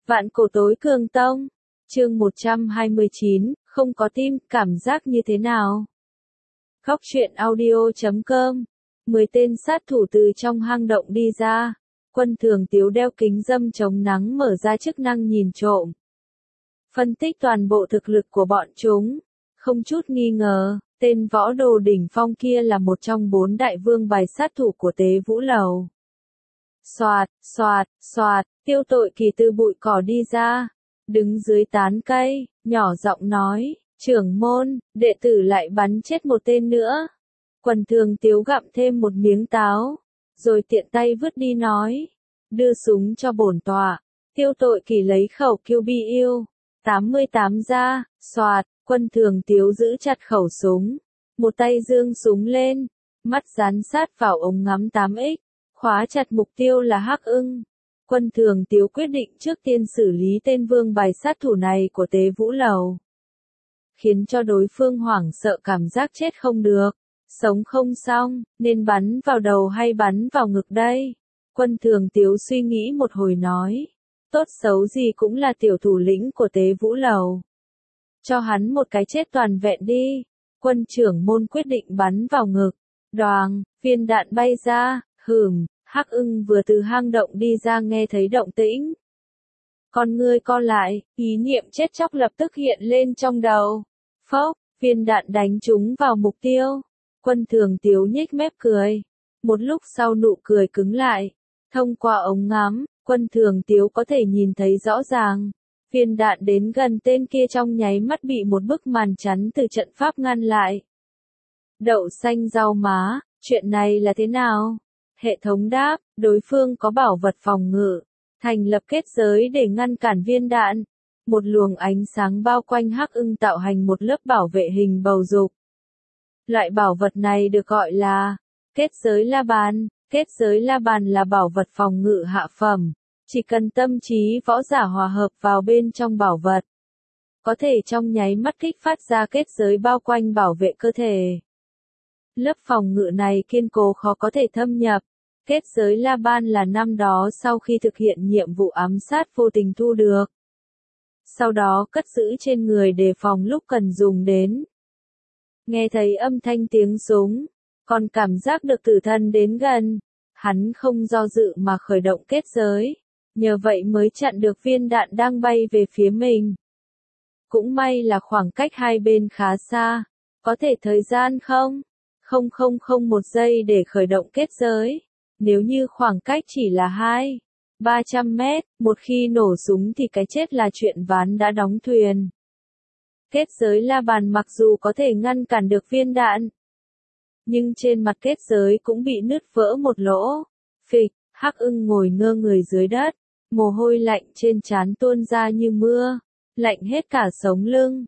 Vạn cổ tối cường tông. Chương 129, không có tim, cảm giác như thế nào? Khóc chuyện audio.com. 10 tên sát thủ từ trong hang động đi ra. Quân Thường Tiếu đeo kính râm chống nắng mở ra chức năng nhìn trộm. Phân tích toàn bộ thực lực của bọn chúng. Không chút nghi ngờ, tên võ đồ đỉnh phong kia là một trong 4 đại vương bài sát thủ của Tế Vũ Lầu. Xoạt, xoạt, xoạt, Tiêu Tội Kỳ từ bụi cỏ đi ra. Đứng dưới tán cây, nhỏ giọng nói, trưởng môn, đệ tử lại bắn chết một tên nữa. Quân Thường Tiếu gặm thêm một miếng táo, rồi tiện tay vứt đi nói, đưa súng cho bổn tọa. Tiêu Tội Kỳ lấy khẩu QBU 88 ra, xoạt, Quân Thường Tiếu giữ chặt khẩu súng, một tay giương súng lên, mắt dán sát vào ống ngắm 8X, khóa chặt mục tiêu là Hắc Ưng. Quân Thường Tiếu quyết định trước tiên xử lý tên vương bài sát thủ này của Tế Vũ Lầu, khiến cho đối phương hoảng sợ cảm giác chết không được, sống không xong, nên bắn vào đầu hay bắn vào ngực đây? Quân Thường Tiếu suy nghĩ một hồi nói, tốt xấu gì cũng là tiểu thủ lĩnh của Tế Vũ Lầu. Cho hắn một cái chết toàn vẹn đi. Quân trưởng môn quyết định bắn vào ngực. Đoàng, viên đạn bay ra, Hắc Ưng vừa từ hang động đi ra nghe thấy động tĩnh. Con ngươi co lại, ý niệm chết chóc lập tức hiện lên trong đầu. Phốc, viên đạn đánh trúng vào mục tiêu. Quân Thường Tiếu nhếch mép cười. Một lúc sau nụ cười cứng lại. Thông qua ống ngắm, Quân Thường Tiếu có thể nhìn thấy rõ ràng. Viên đạn đến gần tên kia trong nháy mắt bị một bức màn chắn từ trận pháp ngăn lại. Đậu xanh rau má, chuyện này là thế nào? Hệ thống đáp, đối phương có bảo vật phòng ngự, thành lập kết giới để ngăn cản viên đạn. Một luồng ánh sáng bao quanh Hắc Ưng tạo thành một lớp bảo vệ hình bầu dục. Loại bảo vật này được gọi là kết giới la bàn. Kết giới la bàn là bảo vật phòng ngự hạ phẩm. Chỉ cần tâm trí võ giả hòa hợp vào bên trong bảo vật, có thể trong nháy mắt kích phát ra kết giới bao quanh bảo vệ cơ thể. Lớp phòng ngự này kiên cố khó có thể thâm nhập. Kết giới la bàn là năm đó sau khi thực hiện nhiệm vụ ám sát vô tình thu được. Sau đó cất giữ trên người đề phòng lúc cần dùng đến. Nghe thấy âm thanh tiếng súng, còn cảm giác được tử thần đến gần. Hắn không do dự mà khởi động kết giới. Nhờ vậy mới chặn được viên đạn đang bay về phía mình. Cũng may là khoảng cách hai bên khá xa. Có thể thời gian không? 0,001 giây để khởi động kết giới. Nếu như khoảng cách chỉ là 200-300 mét, một khi nổ súng thì cái chết là chuyện ván đã đóng thuyền. Kết giới la bàn mặc dù có thể ngăn cản được viên đạn, nhưng trên mặt kết giới cũng bị nứt vỡ một lỗ. Phịch, Hắc Ưng ngồi ngơ người dưới đất. Mồ hôi lạnh trên trán tuôn ra như mưa, lạnh hết cả sống lưng.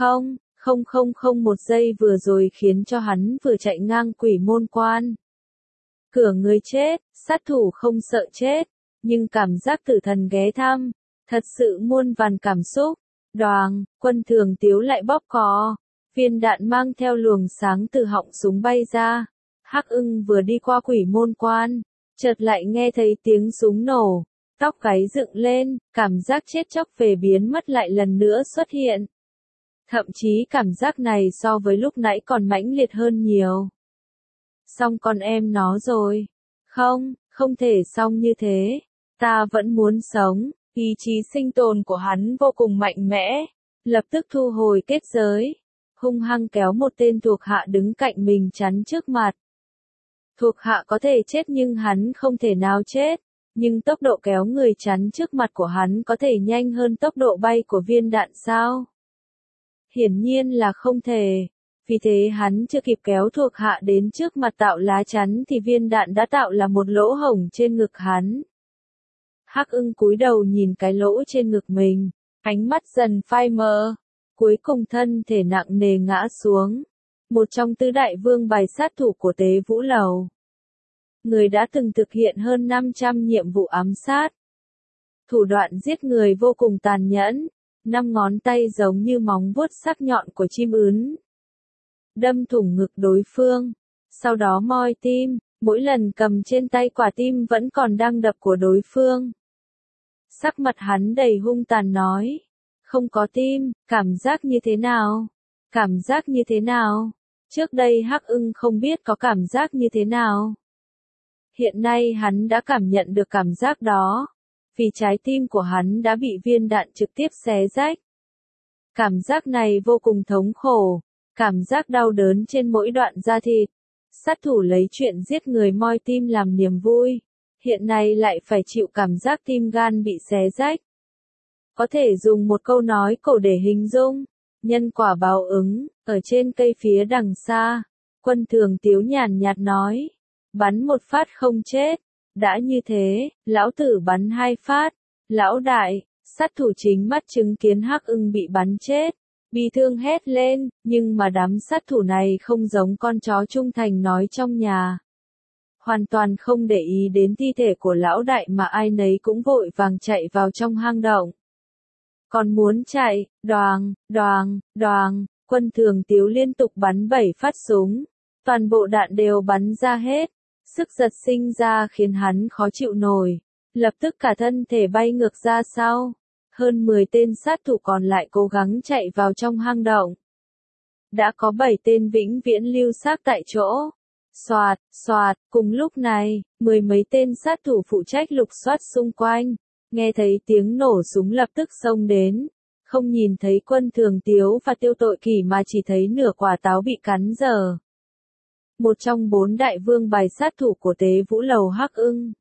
0,001 giây vừa rồi khiến cho hắn vừa chạy ngang quỷ môn quan. Cửa người chết, sát thủ không sợ chết, nhưng cảm giác tử thần ghé thăm, thật sự muôn vàn cảm xúc. Đoàng, Quân Thường Tiếu lại bóp cò, viên đạn mang theo luồng sáng từ họng súng bay ra. Hắc Ưng vừa đi qua quỷ môn quan, chợt lại nghe thấy tiếng súng nổ. Tóc gáy dựng lên, cảm giác chết chóc về biến mất lại lần nữa xuất hiện. Thậm chí cảm giác này so với lúc nãy còn mãnh liệt hơn nhiều. Xong con em nó rồi. Không thể xong như thế. Ta vẫn muốn sống. Ý chí sinh tồn của hắn vô cùng mạnh mẽ. Lập tức thu hồi kết giới. Hung hăng kéo một tên thuộc hạ đứng cạnh mình chắn trước mặt. Thuộc hạ có thể chết nhưng hắn không thể nào chết. Nhưng tốc độ kéo người chắn trước mặt của hắn có thể nhanh hơn tốc độ bay của viên đạn sao? Hiển nhiên là không thể. Vì thế hắn chưa kịp kéo thuộc hạ đến trước mặt tạo lá chắn thì viên đạn đã tạo là một lỗ hổng trên ngực hắn. Hắc Ưng cúi đầu nhìn cái lỗ trên ngực mình, ánh mắt dần phai mờ, cuối cùng thân thể nặng nề ngã xuống. Một trong tứ đại vương bài sát thủ của Tế Vũ Lầu. Người đã từng thực hiện hơn 500 nhiệm vụ ám sát. Thủ đoạn giết người vô cùng tàn nhẫn, 5 ngón tay giống như móng vuốt sắc nhọn của chim ướn. Đâm thủng ngực đối phương, sau đó moi tim, mỗi lần cầm trên tay quả tim vẫn còn đang đập của đối phương. Sắc mặt hắn đầy hung tàn nói. Không có tim, cảm giác như thế nào? Cảm giác như thế nào? Trước đây Hắc Ưng không biết có cảm giác như thế nào. Hiện nay hắn đã cảm nhận được cảm giác đó. Vì trái tim của hắn đã bị viên đạn trực tiếp xé rách. Cảm giác này vô cùng thống khổ. Cảm giác đau đớn trên mỗi đoạn da thịt. Sát thủ lấy chuyện giết người moi tim làm niềm vui. Hiện nay lại phải chịu cảm giác tim gan bị xé rách. Có thể dùng một câu nói cổ để hình dung. Nhân quả báo ứng, ở trên cây phía đằng xa. Quân Thường Tiếu nhàn nhạt nói. Bắn một phát không chết. Đã như thế, lão tử bắn 2 phát. Lão đại, sát thủ chính mắt chứng kiến Hắc Ưng bị bắn chết. Bi thương hét lên, nhưng mà đám sát thủ này không giống con chó trung thành nói trong nhà. Hoàn toàn không để ý đến thi thể của lão đại mà ai nấy cũng vội vàng chạy vào trong hang động. Còn muốn chạy, đoàng, đoàng, đoàng, Quân Thường Tiếu liên tục bắn 7 phát súng. Toàn bộ đạn đều bắn ra hết. Sức giật sinh ra khiến hắn khó chịu nổi. Lập tức cả thân thể bay ngược ra sau. Hơn 10 tên sát thủ còn lại cố gắng chạy vào trong hang động. Đã có 7 tên vĩnh viễn lưu xác tại chỗ. Soạt, soạt, cùng lúc này, 10 mấy tên sát thủ phụ trách lục soát xung quanh. Nghe thấy tiếng nổ súng lập tức xông đến. Không nhìn thấy Quân Thường Tiếu và Tiêu Tội Kỷ mà chỉ thấy nửa quả táo bị cắn dở. Một trong 4 đại vương bài sát thủ của Tế Vũ Lầu Hắc Ưng.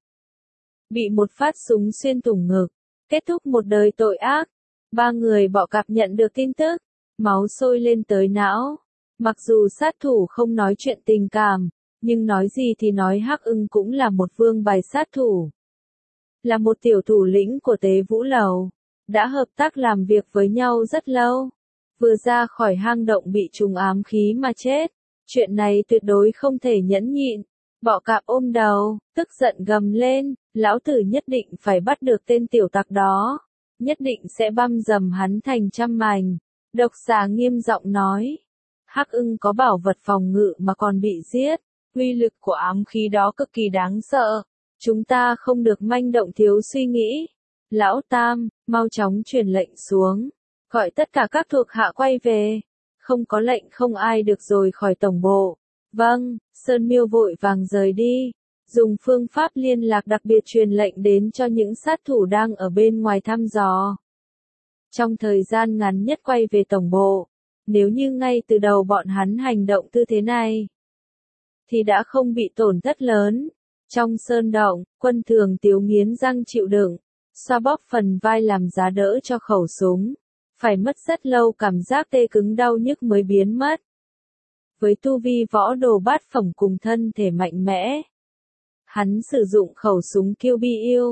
Bị một phát súng xuyên thủng ngực. Kết thúc một đời tội ác. 3 người bọ cạp nhận được tin tức. Máu sôi lên tới não. Mặc dù sát thủ không nói chuyện tình cảm. Nhưng nói gì thì nói Hắc Ưng cũng là một vương bài sát thủ. Là một tiểu thủ lĩnh của Tế Vũ Lầu. Đã hợp tác làm việc với nhau rất lâu. Vừa ra khỏi hang động bị trùng ám khí mà chết. Chuyện này tuyệt đối không thể nhẫn nhịn. Bọ cạp ôm đầu, tức giận gầm lên, lão tử nhất định phải bắt được tên tiểu tặc đó. Nhất định sẽ băm dầm hắn thành trăm mảnh. Độc Xà nghiêm giọng nói. Hắc Ưng có bảo vật phòng ngự mà còn bị giết. Uy lực của ám khí đó cực kỳ đáng sợ. Chúng ta không được manh động thiếu suy nghĩ. Lão Tam, mau chóng truyền lệnh xuống. Gọi tất cả các thuộc hạ quay về. Không có lệnh không ai được rời khỏi tổng bộ. Vâng, Sơn Miêu vội vàng rời đi. Dùng phương pháp liên lạc đặc biệt truyền lệnh đến cho những sát thủ đang ở bên ngoài thăm dò. Trong thời gian ngắn nhất quay về tổng bộ. Nếu như ngay từ đầu bọn hắn hành động tư thế này, thì đã không bị tổn thất lớn. Trong sơn động, Quân Thường Tiếu nghiến răng chịu đựng. Xoa bóp phần vai làm giá đỡ cho khẩu súng. Phải mất rất lâu cảm giác tê cứng đau nhức mới biến mất. Với tu vi võ đồ bát phẩm cùng thân thể mạnh mẽ. Hắn sử dụng khẩu súng QBU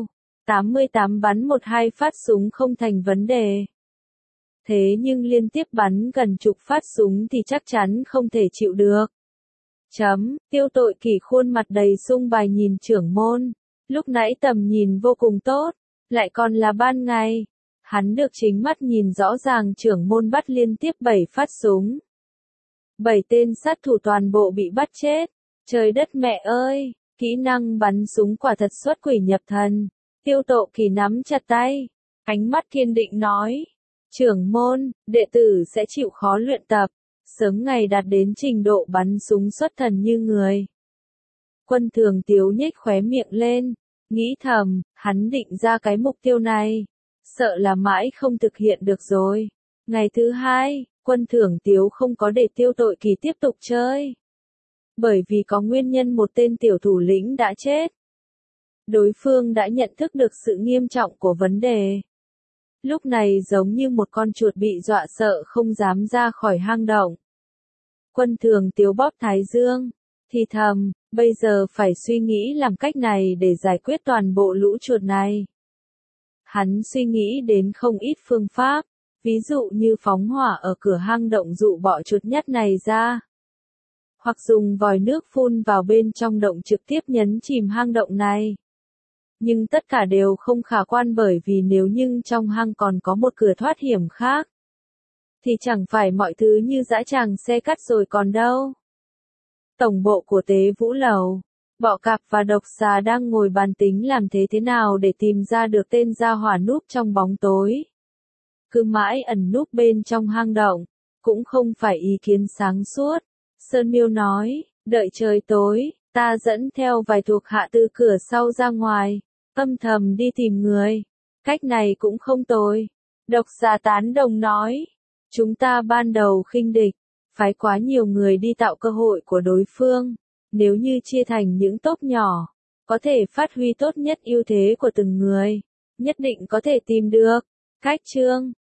88 bắn 1-2 phát súng không thành vấn đề. Thế nhưng liên tiếp bắn gần chục phát súng thì chắc chắn không thể chịu được. Tiêu Tội Kỷ khuôn mặt đầy sung bài nhìn trưởng môn. Lúc nãy tầm nhìn vô cùng tốt. Lại còn là ban ngày. Hắn được chính mắt nhìn rõ ràng trưởng môn bắt liên tiếp 7 phát súng. 7 tên sát thủ toàn bộ bị bắt chết. Trời đất mẹ ơi, kỹ năng bắn súng quả thật xuất quỷ nhập thần. Tiêu Tội Kỷ nắm chặt tay. Ánh mắt kiên định nói. Trưởng môn, đệ tử sẽ chịu khó luyện tập. Sớm ngày đạt đến trình độ bắn súng xuất thần như người. Quân Thường Tiếu nhếch khóe miệng lên. Nghĩ thầm, hắn định ra cái mục tiêu này. Sợ là mãi không thực hiện được rồi. Ngày thứ 2, Quân Thường Tiếu không có để Tiêu Tội Kỷ tiếp tục chơi. Bởi vì có nguyên nhân một tên tiểu thủ lĩnh đã chết. Đối phương đã nhận thức được sự nghiêm trọng của vấn đề. Lúc này giống như một con chuột bị dọa sợ không dám ra khỏi hang động. Quân Thường Tiếu bóp thái dương. Thì thầm, bây giờ phải suy nghĩ làm cách này để giải quyết toàn bộ lũ chuột này. Hắn suy nghĩ đến không ít phương pháp, ví dụ như phóng hỏa ở cửa hang động dụ bọ chuột nhắt này ra. Hoặc dùng vòi nước phun vào bên trong động trực tiếp nhấn chìm hang động này. Nhưng tất cả đều không khả quan bởi vì nếu như trong hang còn có một cửa thoát hiểm khác, thì chẳng phải mọi thứ như dã tràng xe cắt rồi còn đâu. Tổng bộ của Tế Vũ Lầu. Bọ cạp và độc xà đang ngồi bàn tính làm thế nào để tìm ra được tên gia hỏa núp trong bóng tối. Cứ mãi ẩn núp bên trong hang động, cũng không phải ý kiến sáng suốt. Sơn Miêu nói, đợi trời tối, ta dẫn theo vài thuộc hạ từ cửa sau ra ngoài, âm thầm đi tìm người. Cách này cũng không tồi. Độc xà tán đồng nói, chúng ta ban đầu khinh địch, phái quá nhiều người đi tạo cơ hội của đối phương. Nếu như chia thành những tốp nhỏ, có thể phát huy tốt nhất ưu thế của từng người, nhất định có thể tìm được cách. Chương